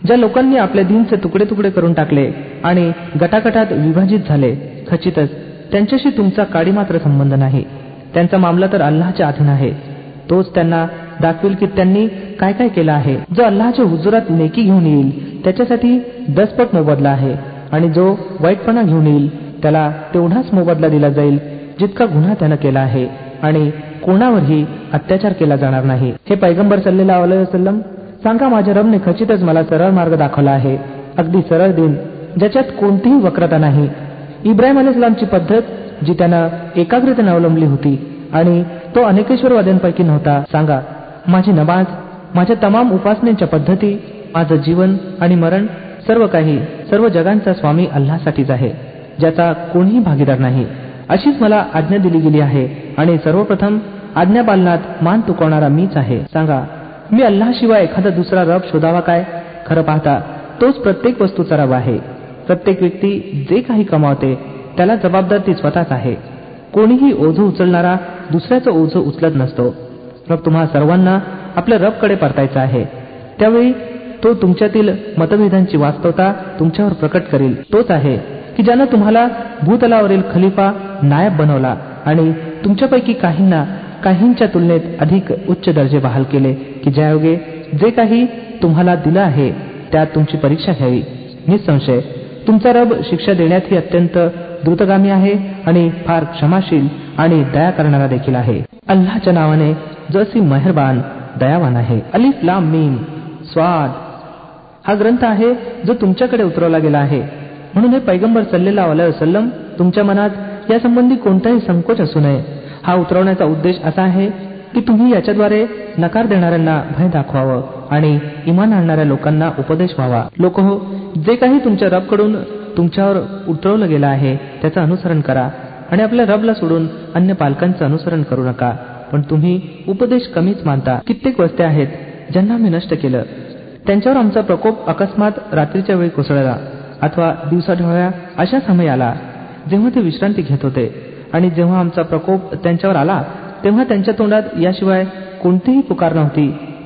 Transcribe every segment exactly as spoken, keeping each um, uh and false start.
ज्या लोकांनी आपल्या दीनचे तुकडे तुकडे करून टाकले आणि गटागटात विभाजित झाले, खचितच त्यांच्याशी तुमचा काडी मात्र संबंध नाही. त्यांचा मामला तर अल्लाहच्या अधीन आहे. तोच त्यांना दाखवेल की त्यांनी काय काय केलं आहे. जो अल्लाहच्या हुजुरात नेकी घेऊन येईल त्याच्यासाठी दसपट मोबदला आहे, आणि जो वाईटपणा घेऊन येईल त्याला तेवढाच मोबदला दिला जाईल जितका गुन्हा त्यानं केला आहे, आणि कोणावरही अत्याचार केला जाणार नाही. हे पैगंबर सल्लल्लाहु अलैहि वसल्लम, सांगा, माझ्या रबने खचितच मला सरळ मार्ग दाखवला आहे, अगदी सरळ दिन ज्याच्यात कोणतीही वक्रता नाही. इब्राहिम अलैहिस्सलामची पद्धत जी त्यानं एकाग्रतेने अवलंबली होती, आणि तो अनेकेश्वरवाद्यांपैकी नव्हता. सांगा, माझी नमाज, माझ्या तमाम उपासनेच्या पद्धती, माझं जीवन आणि मरण, सर्व काही सर्व जगांचा स्वामी अल्लाहसाठीच आहे, ज्याचा कोणीही भागीदार नाही. अशीच मला आज्ञा दिली गेली आहे, आणि सर्वप्रथम आज्ञापालनात मान तुकवणारा मीच आहे. सांगा, मी अल्लाहशिवाय एखादा दुसरा रब शोधावा काय? खरं पाहता तोच प्रत्येक वस्तूचा रब आहे. प्रत्येक व्यक्ती जे काही कमावते त्याला जबाबदार ती स्वतःच आहे. कोणीही ओझं उचलणारा दुसऱ्याचं ओझं उचलत नसतो. मग तुम्हा सर्वांना आपल्या रबकडे परतायचं आहे. त्यावेळी तो तुमच्यातील मतभेदांची वास्तवता तुमच्यावर प्रकट करेल. तोच आहे की ज्यानं तुम्हाला भूतलावरील खलिफा नायब बनवला आणि तुमच्यापैकी काहींना काहींच्या तुलनेत अधिक उच्च दर्जे बहाल केले, की ज्यायोगे जे काही तुम्हाला दिलं आहे त्यात तुमची परीक्षा घ्यावी. निसंशय तुमचा रब शिक्षा देण्यातही अत्यंत द्रुतगामी आहे आणि फार क्षमाशील आणि दया करणारा देखील आहे. अल्लाहच्या नावाने जो असी मेहरबान दयावान आहे. अलिफ लाम मीम स्वाद हा ग्रंथ आहे जो तुमच्याकडे उतरवला गेला आहे, म्हणून हे पैगंबर सल्लल्लाहु अलैहि वसल्लम, तुमच्या मनात यासंबंधी कोणताही संकोच असू नये. हा उतरवण्याचा उद्देश असा आहे की तुम्ही याच्याद्वारे नकार देणाऱ्यांना भय दाखवावं आणि इमान आणणाऱ्या लोकांना उपदेश व्हावा. लोक हो, जे काही तुमच्या रबकडून तुमच्यावर उतरवलं गेलं आहे त्याचं अनुसरण करा, आणि आपल्या रबला सोडून अन्य पालकांचं अनुसरण करू नका. पण तुम्ही उपदेश कमीच मानता. कित्येक वस्त्या आहेत ज्यांना आम्ही नष्ट केलं, त्यांच्यावर आमचा प्रकोप अकस्मात रात्रीच्या वेळी कोसळला अथवा दिवसाढवळ्या अशा समय आला जेव्हा ते विश्रांती घेत होते, आणि जेव्हा आमचा प्रकोप त्यांच्यावर आला तेव्हा त्यांच्या तोंडात याशिवाय कोणतीही पुकार नव्हती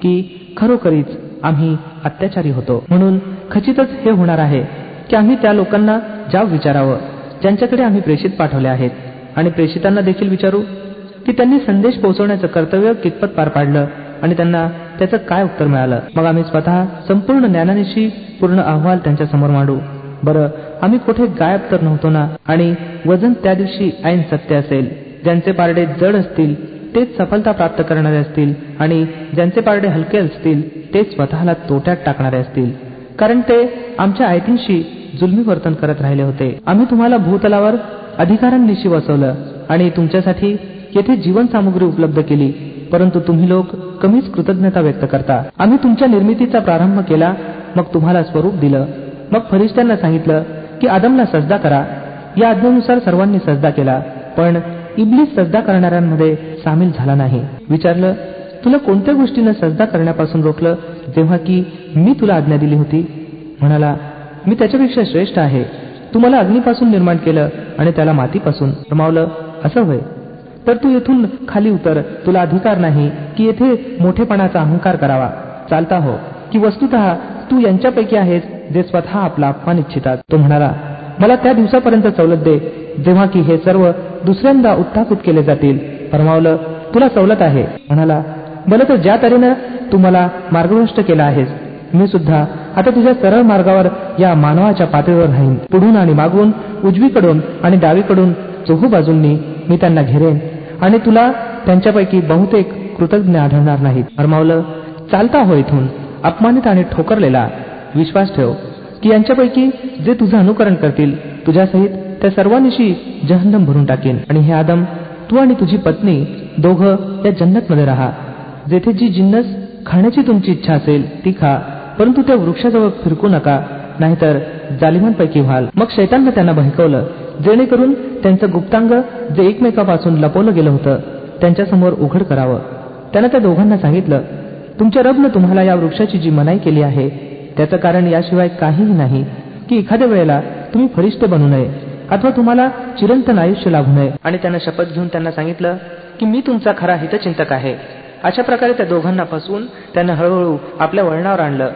की खरोखरीच आम्ही अत्याचारी होतो. म्हणून खचितच हे होणार आहे की आम्ही त्या लोकांना जाब विचारावं ज्यांच्याकडे आम्ही प्रेषित पाठवले आहेत, आणि प्रेषितांना देखील विचारू की त्यांनी संदेश पोहोचवण्याचं कर्तव्य कितपत पार पाडलं आणि त्यांना त्याचं काय उत्तर मिळालं. मग आम्ही स्वतः संपूर्ण ज्ञानानिशी पूर्ण अहवाल त्यांच्या समोर मांडू. बरं, आम्ही कुठे गायब तर नव्हतो ना? आणि वजन त्या दिवशी ऐन सत्य असेल. ज्यांचे पारडे जड असतील तेच सफलता प्राप्त करणारे असतील, आणि ज्यांचे पारडे हलके असतील तेच स्वतःला तोट्यात टाकणारे असतील, कारण ते आमच्या आयतींशी जुलमी वर्तन करत राहिले होते. आम्ही तुम्हाला भूतलावर अधिकारांनिशी वसवलं आणि तुमच्यासाठी येथे जीवन सामुग्री उपलब्ध केली, परंतु तुम्ही लोक कमीच कृतज्ञता व्यक्त करता. आम्ही तुमच्या निर्मितीचा प्रारंभ केला, मग तुम्हाला स्वरूप दिलं, मग फरिश्त्यांना सांगितलं की आदमला सजदा करा. या आज्ञेनुसार सर्वांनी सजदा केला, पण इब्लीस सजदा करणाऱ्यांमध्ये सामील झाला नाही. विचारलं, तुला कोणत्या गोष्टीनं सजदा करण्यापासून रोखलं जेव्हा की मी तुला आज्ञा दिली होती? म्हणाला, मी त्याच्यापेक्षा श्रेष्ठ आहे. तुम्हाला अग्नीपासून निर्माण केलं आणि त्याला मातीपासून. रमावलं, असं होय, तर तू येथून खाली उतर. तुला अधिकार नाही की येथे मोठेपणाचा अहंकार करावा. चालता हो की वस्तुतः तू यांच्यापैकी आहेस जे स्वतः आपला अपमान इच्छितात. तो म्हणाला, मला त्या दिवसापर्यंत सवलत दे जेव्हा की हे सर्व दुसऱ्यांदा उत्थापित केले जातील. फरमावलं, तुला सवलत आहे. म्हणाला, बरं, तर ज्या तऱ्हेनं तू मला मार्गभ्रष्ट केला आहेस, मी सुद्धा आता तुझ्या सरळ मार्गावर या मानवाच्या पातळीवर राहीन. पुढून आणि मागून, उजवीकडून आणि डावीकडून, चोहू बाजूंनी मी त्यांना घेरेन, आणि तुला त्यांच्यापैकी बहुतेक कृतज्ञ आढळणार नाहीत. फरमावलं, चालता हो इथून, अपमानित आणि ठोकरलेला. विश्वास ठेव की यांच्यापैकी जे तुझं अनुकरण करतील तुझ्यासहित त्या सर्वांनिशी जहन्नम भरून टाकेन. आणि हे आदम, तू आणि तुझी पत्नी दोघं या जन्नतमध्ये राहा. जेथे जी जिन्नस खाण्याची तुमची इच्छा असेल ती खा, परंतु त्या वृक्षाजवळ फिरकू नका, नाहीतर जालिमांपैकी व्हाल. मग शैताननं त्यांना बहकवलं जेणेकरून त्यांचं गुप्तांग जे एकमेकापासून लपवलं गेलं होतं त्यांच्यासमोर उघड करावं. त्यानं त्या दोघांना सांगितलं, तुमच्या रबनं तुम्हाला या वृक्षाची जी मनाई केली आहे त्याचं कारण याशिवाय काहीही नाही की एखाद्या वेळेला तुम्ही फरिश्ते बनू नये अथवा तुम्हाला चिरंतन आयुष्य लाभू नये. आणि त्यानं शपथ घेऊन त्यांना सांगितलं की मी तुमचा खरा हितचिंतक आहे. अशा प्रकारे त्या दोघांना फसवून त्यानं हळूहळू आपल्या वळणावर आणलं.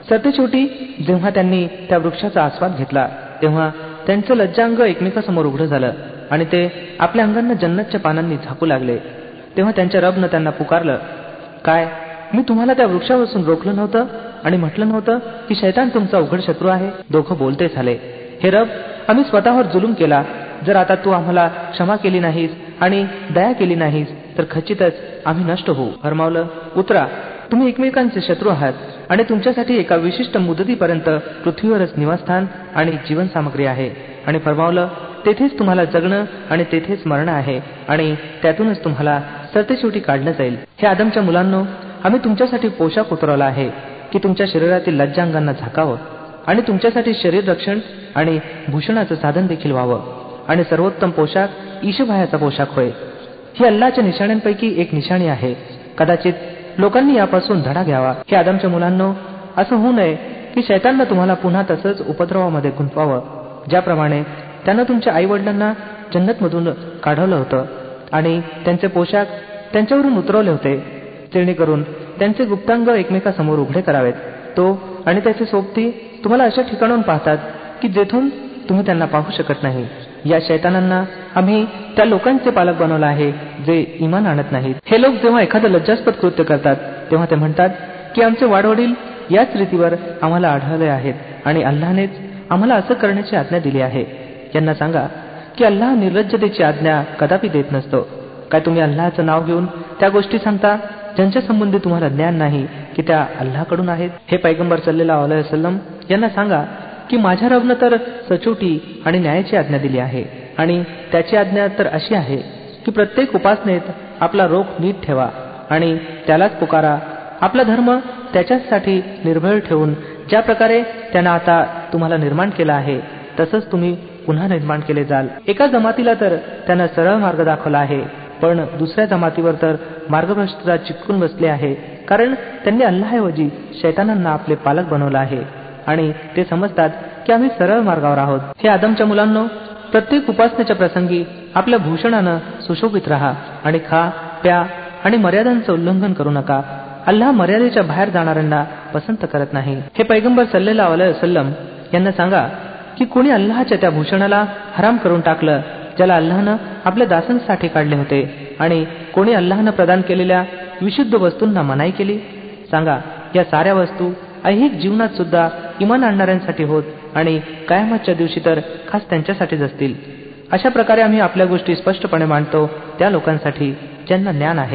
सरतेशेवटी जेव्हा त्यांनी त्या वृक्षाचा आस्वाद घेतला तेव्हा त्यांचं लज्जांग एकमेकांसमोर उघडं झालं आणि ते आपल्या अंगांना जन्नतच्या पानांनी झाकू लागले. तेव्हा त्यांच्या रबनं त्यांना पुकारलं, काय मी तुम्हाला त्या वृक्षापासून रोखलं नव्हतं आणि म्हटलं नव्हतं की शैतान तुमचा उघड शत्रू आहे? दोघं बोलते झाले, हे रब, आम्ही स्वतःवर जुलूम केला. जर आता तू आम्हाला क्षमा केली नाहीस आणि दया केली नाहीस तर खचितच आम्ही नष्ट होऊ. फरमावलं, उतरा, तुम्ही एकमेकांचे शत्रू आहात आणि तुमच्यासाठी एका विशिष्ट मुदतीपर्यंत पृथ्वीवरच निवासस्थान आणि जीवनसामग्री आहे. आणि फरमावलं, तेथेच तुम्हाला जगणं आणि तेथेच मरणं आहे आणि त्यातूनच तुम्हाला सरतेशेवटी काढलं जाईल. हे आदमच्या मुलांनो, आम्ही तुमच्यासाठी पोशाख उतरवला आहे की तुमच्या शरीरातील लज्जांगांना झाकावं आणि तुमच्यासाठी शरीर रक्षण आणि भूषणाचं साधन देखील व्हावं. आणि सर्वोत्तम पोशाख ईशभायाचा पोशाख होय. ही अल्लाहच्या निशाण्यांपैकी एक निशाणी आहे. कदाचित लोकांनी यापासून धडा घ्यावा. हे आदमच्या मुलांनो, असं होऊ नये की शैताननं तुम्हाला पुन्हा तसंच उपद्रवामध्ये गुंतवावं ज्याप्रमाणे त्यानं तुमच्या आई वडिलांना जन्नतमधून काढवलं होतं आणि त्यांचे पोशाख त्यांच्यावरून उतरवले होते जेणेकरून त्यांचे गुप्तांग एकमेकांसमोर उघडे करावेत. तो आणि त्याचे सोबती तुम्हाला अशा ठिकाणाहून पाहतात की जेथून तुम्ही त्यांना पाहू शकत नाही. या शैतानांना आम्ही त्या लोकांचे पालक बनवलं आहे जे इमान आणत नाहीत. हे लोक जेव्हा एखादं लज्जास्पद कृत्य करतात तेव्हा ते म्हणतात की आमचे वाडवडील याच रीतीवर आम्हाला आढळले आहेत आणि अल्लाहनेच आम्हाला असं करण्याची आज्ञा दिली आहे. यांना सांगा की अल्लाह निर्लज्जतेची आज्ञा कदापि देत नसतो. काय तुम्ही अल्लाहचं नाव घेऊन त्या गोष्टी सांगता ज्यांच्या संबंधी तुम्हाला ज्ञान नाही की त्या अल्लाहकडून आहेत? हे पैगंबर सल्लल्लाहु अलैहि वसल्लम यांना सांगा की माझ्या रबनं तर सचोटी आणि न्यायाची आज्ञा दिली आहे आणि त्याची आज्ञा तर अशी आहे की प्रत्येक उपासनेत आपला रोख नीट ठेवा आणि त्यालाच पुकारा. आपला धर्म त्याच्यासाठी निर्भय ठेवून ज्या प्रकारे त्यानं आता तुम्हाला निर्माण केला आहे तसंच तुम्ही पुन्हा निर्माण केले जाल. एका जमातीला तर त्यानं सरळ मार्ग दाखवला आहे पण दुसऱ्या जमातीवर तर मार्गभ्रष्टता चिटकून बसले आहे कारण त्यांनी अल्लाहऐवजी शैतानांना आपले पालक बनवलं आहे आणि ते समजतात की आम्ही सरळ मार्गावर आहोत. हे आदमच्या मुलांनो, प्रत्येक उपासनेच्या प्रसंगी आपल्या भूषणानं सुशोभित राहा आणि खा प्या आणि मर्यादांचं उल्लंघन करू नका. अल्लाह मर्यादेच्या बाहेर जाणाऱ्यांना पसंत करत नाही. हे पैगंबर सल्लल्लाहु अलैहि वसल्लम यांना सांगा की कोणी अल्लाहच्या त्या भूषणाला हराम करून टाकलं ज्याला अल्लाहनं आपल्या दासांसाठी काढले होते आणि कोणी अल्लाहनं प्रदान केलेल्या विशुद्ध वस्तूंना मनाई केली. सांगा, या साऱ्या वस्तू ऐहिक जीवनात सुद्धा इमान आणणाऱ्यांसाठी होत आणि कयामतच्या दिवशी तर खास त्यांच्यासाठीच असतील. अशा प्रकारे आम्ही आपल्या गोष्टी स्पष्टपणे मांडतो त्या लोकांसाठी ज्यांना ज्ञान आहे.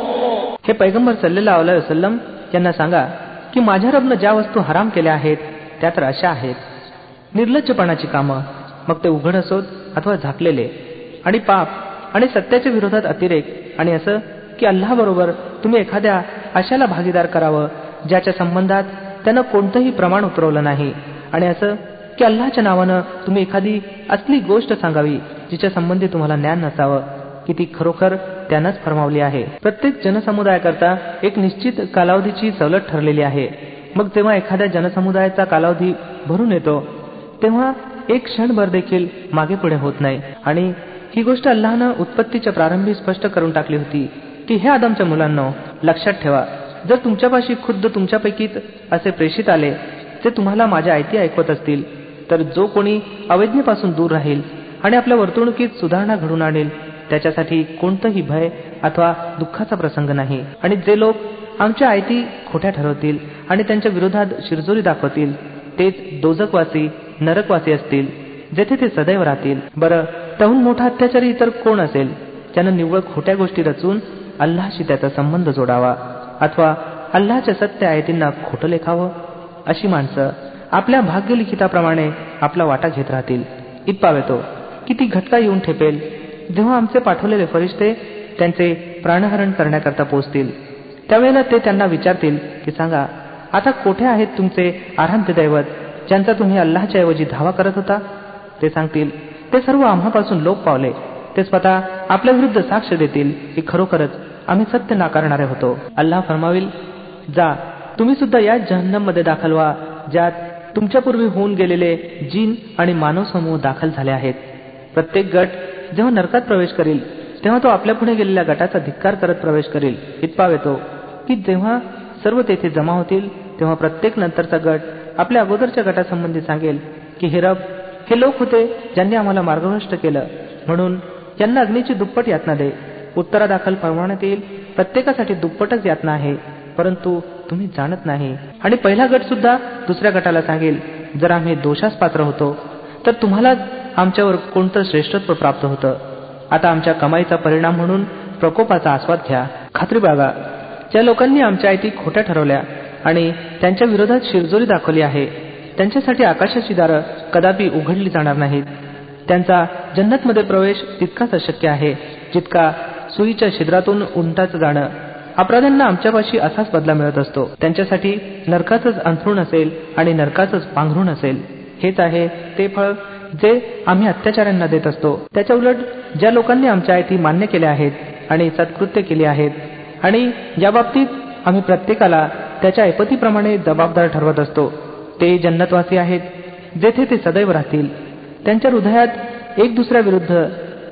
हे पैगंबर सल्लल्लाहु अलैहि वसल्लम यांना सांगा की माझ्या रबनं ज्या वस्तू हराम केल्या आहेत त्या तर अशा आहेत: निर्लज्जपणाची कामं, मग ते उघड असोत अथवा झाकलेले, आणि पाप आणि सत्याच्या विरोधात अतिरेक, आणि असं की अल्लाहबरोबर तुम्ही एखाद्या अशाला भागीदार करावं ज्याच्या संबंधात त्यानं कोणतंही प्रमाण उतरवलं नाही, आणि असं की अल्लाहच्या नावानं तुम्ही एखादी असली गोष्ट सांगावी जिच्या संबंधी तुम्हाला ज्ञान नसावं की ती खरोखर त्यानंच फरमावली आहे. प्रत्येक जनसमुदायाकरता एक निश्चित कालावधीची सवलत ठरलेली आहे. मग जेव्हा एखाद्या जनसमुदायाचा कालावधी भरून येतो तेव्हा एक क्षणभर देखील मागे पुढे होत नाही. आणि ही गोष्ट अल्लाहनं उत्पत्तीच्या प्रारंभी स्पष्ट करून टाकली होती की हे आदमच्या मुलांनो, लक्षात ठेवा, जर तुमच्यापाशी खुद्द तुमच्यापैकीच असे प्रेषित आले जे तुम्हाला माझ्या आयती ऐकवत असतील तर जो कोणी अवैज्ञेपासून दूर राहील आणि आपल्या वर्तणुकीत सुधारणा घडून आणेल त्याच्यासाठी कोणतंही भय अथवा दुःखाचा प्रसंग नाही. आणि जे लोक आमच्या आयती खोट्या ठरवतील आणि त्यांच्या विरोधात शिरजोरी दाखवतील तेच दोजकवासी नरकवासी असतील जेथे ते सदैव राहतील. बरं, त्याहून मोठा अत्याचारी इतर कोण असेल ज्यानं निव्वळ खोट्या गोष्टी रचून अल्लाहशी त्याचा संबंध जोडावा अथवा अल्लाहच्या सत्य आयतींना खोटं लेखावं? अशी माणसं आपल्या भाग्यलिखिताप्रमाणे आपला वाटा घेत राहतील. इत्पावेतो की ती घटका येऊन ठेपेल जेव्हा आमचे पाठवलेले फरिश्ते त्यांचे प्राणहरण करण्याकरता पोहोचतील. त्यावेळेला ते त्यांना विचारतील की सांगा, आता कोठे आहेत तुमचे आराध्य दैवत ज्यांचा तुम्ही अल्लाहच्या ऐवजी धावा करत होता? ते सांगतील, ते सर्व आम्हापासून लोप पावले. ते स्वतः आपल्या विरुद्ध साक्ष देतील की खरोखरच आम्ही सत्य नाकारणारे होतो. अल्लाह फरमाविल, जा, तुम्ही सुद्धा याच जहन्नम मध्ये दाखल व्हा ज्यात तुमच्यापूर्वी होऊन गेलेले जिन आणि मानव समूह दाखल झाले आहेत. प्रत्येक गट जेव्हा नरकात प्रवेश करील तेव्हा तो आपल्या पुढे गेलेल्या गटाचा धिक्कार करत प्रवेश करील. इत्पावेतो की जेव्हा सर्व तेथे जमा होतील तेव्हा प्रत्येक नंतरचा गट आपल्या अगोदरच्या गटासंबंधी सांगेल की हे रब, हे लोक होते ज्यांनी आम्हाला मार्गभ्रष्ट केलं, म्हणून यांना अग्नीची दुप्पट यातना दे. उत्तरादाखल फरमावण्यात येईल, प्रत्येकासाठी दुप्पटच यातना आहे, परंतु तुम्ही जाणत नाही. आणि पहिला गट सुद्धा दुसऱ्या गटाला सांगेल, जर आम्ही दोषास पात्र होतो तर तुम्हालाच आमच्यावर कोणतं श्रेष्ठत्व प्राप्त होतं. आता आमच्या कमाईचा परिणाम म्हणून प्रकोपाचा आस्वाद घ्या. खात्री बाळगा, ज्या लोकांनी आमच्या आयती खोट्या ठरवल्या आणि त्यांच्या विरोधात शिरजोरी दाखवली आहे, त्यांच्यासाठी आकाशाची दारं कदापि उघडली जाणार नाहीत. त्यांचा जन्नतमध्ये प्रवेश तितकाच अशक्य आहे जितका सुईच्या छिद्रातून उंटाचं जाणं. अपराध्यांना आमच्यापाशी असाच बदला मिळत असतो. त्यांच्यासाठी नरकाचंच अंथरूण असेल आणि नरकाचंच पांघरूण असेल. हेच आहे ते फळ जे आम्ही अत्याचाऱ्यांना देत असतो. त्याच्या उलट ज्या लोकांनी आमच्या आयती मान्य केल्या आहेत आणि सत्कृत्य केली आहेत आणि या बाबतीत आम्ही प्रत्येकाला त्याच्या ऐपतीप्रमाणे जबाबदार ठरवत असतो, ते जन्नतवासी आहेत, जेथे ते सदैव राहतील. त्यांच्या हृदयात एक दुसऱ्याविरुद्ध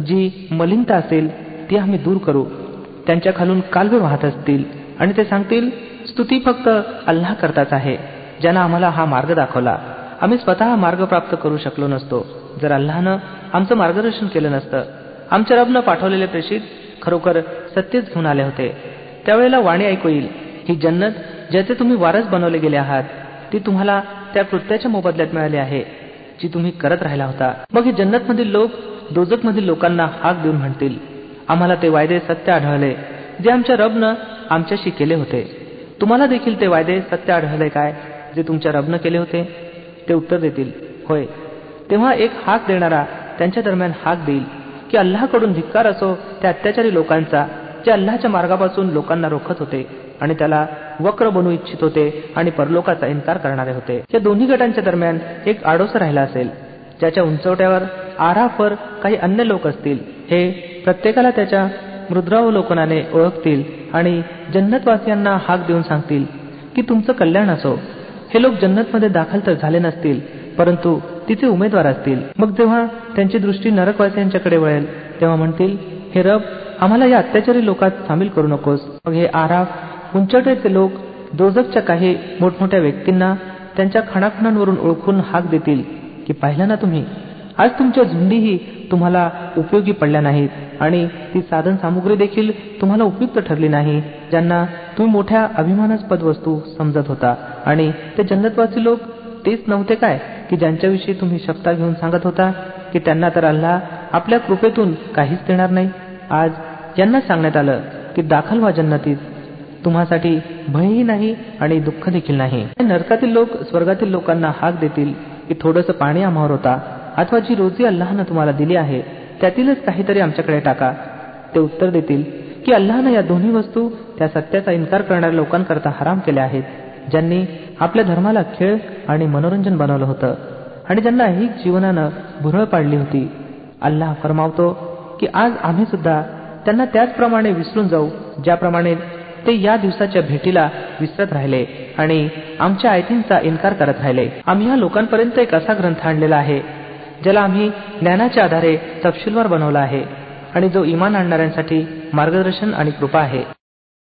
जी मलिनता असेल ती आम्ही दूर करू. त्यांच्या खालून कालवे वाहत असतील आणि ते सांगतील, स्तुती फक्त अल्लाह करताच आहे, ज्यानं आम्हाला हा मार्ग दाखवला. आम्ही स्वतः मार्ग प्राप्त करू शकलो नसतो जर अल्लाहनं आमचं मार्गदर्शन केलं नसतं. आमच्या रबनं पाठवलेले प्रेषित खरोखर सत्यच घेऊन आले होते. त्यावेळेला वाणी ऐकू येईल, ही जन्नत ज्याचे तुम्ही वारस बनवले गेले आहात ती तुम्हाला त्या कृत्याच्या मोबदल्यात मिळाली आहे जी तुम्ही करत राहिला होता. मग हे जन्नतमधील लोक दोजखमधील लोकांना हाक देऊन म्हणतील, आम्हाला ते वायदे सत्य आढळले जे आमच्या रबनं आमच्याशी केले होते. तुम्हाला देखील ते वायदे सत्य आढळले काय जे तुमच्या रबनं केले होते? ते उत्तर देतील, होय. तेव्हा एक हाक देणारा त्यांच्या दरम्यान हाक देईल की अल्लाहकडून धिक्कार असो त्या अत्याचारी लोकांचा, जे अल्लाहच्या मार्गापासून लोकांना रोखत होते आणि त्याला वक्र बनवू इच्छित होते आणि परलोकाचा इन्कार करणारे होते. या दोन्ही गटांच्या दरम्यान एक आडोसं राहिला असेल, ज्याच्या उंचवट्यावर आराफवर काही अन्य लोक असतील. हे प्रत्येकाला त्याच्या मृद्रावलोकनाने ओळखतील आणि जन्नतवासियांना हाक देऊन सांगतील की तुमचं कल्याण असो. हे लोक जन्नतमध्ये दाखल तर झाले नसतील, परंतु तिचे उमेदवार असतील. मग जेव्हा त्यांची दृष्टी नरकवासियांच्याकडे वळेल तेव्हा म्हणतील, हे रब, आम्हाला या अत्याचारी लोकात सामील करू नकोस. मग हे आराफ उंचवट्याचे लोक दोजखच्या काही मोठमोठ्या व्यक्तींना त्यांच्या खाणाखुणांवरून ओळखून हाक देतील की पाहिलं ना तुम्ही, आज तुमच्या झुंडीही तुम्हाला उपयोगी पडल्या नाहीत आणि ती साधन सामुग्री देखील तुम्हाला उपयुक्त ठरली नाही, ज्यांना तुम्ही मोठ्या अभिमानास्पद वस्तू समजत होता. आणि ते जन्नतवासी लोक तेच नव्हते काय की ज्यांच्याविषयी तुम्ही शपथा घेऊन सांगत होता की त्यांना तर अल्लाह आपल्या कृपेतून काहीच देणार नाही. आज यांना सांगण्यात आलं की दाखल व्हा जन्नतीत, तुम्हासाठी भयही नाही आणि दुःख देखील नाही. नरकातील लोक स्वर्गातील लोकांना हाक देतील की थोडंसं पाणी आम्हावर होता, अथवा जी रोजी अल्लाहनं तुम्हाला दिली आहे त्यातीलच काहीतरी आमच्याकडे टाका. ते उत्तर देतील की अल्लाहनं या दोन्ही वस्तू त्या सत्याचा इन्कार करणाऱ्या लोकांकरता हराम केल्या आहेत, ज्यांनी आपल्या धर्माला खेळ आणि मनोरंजन बनवलं होतं आणि ज्यांना ऐहिक जीवनानं भुरळ पाडली होती. अल्लाह फरमावतो की आज आम्ही सुद्धा त्यांना त्याचप्रमाणे विसरून जाऊ ज्याप्रमाणे ते या दिवसाच्या भेटीला विसरत राहिले आणि आमच्या आयतींचा इन्कार करत राहिले. आम्ही ह्या लोकांपर्यंत एक असा ग्रंथ आणलेला आहे ज्याला आम्ही ज्ञानाच्या आधारे तपशीलवार बनवला आहे आणि जो ईमान आणणाऱ्यांसाठी मार्गदर्शन आणि कृपा आहे.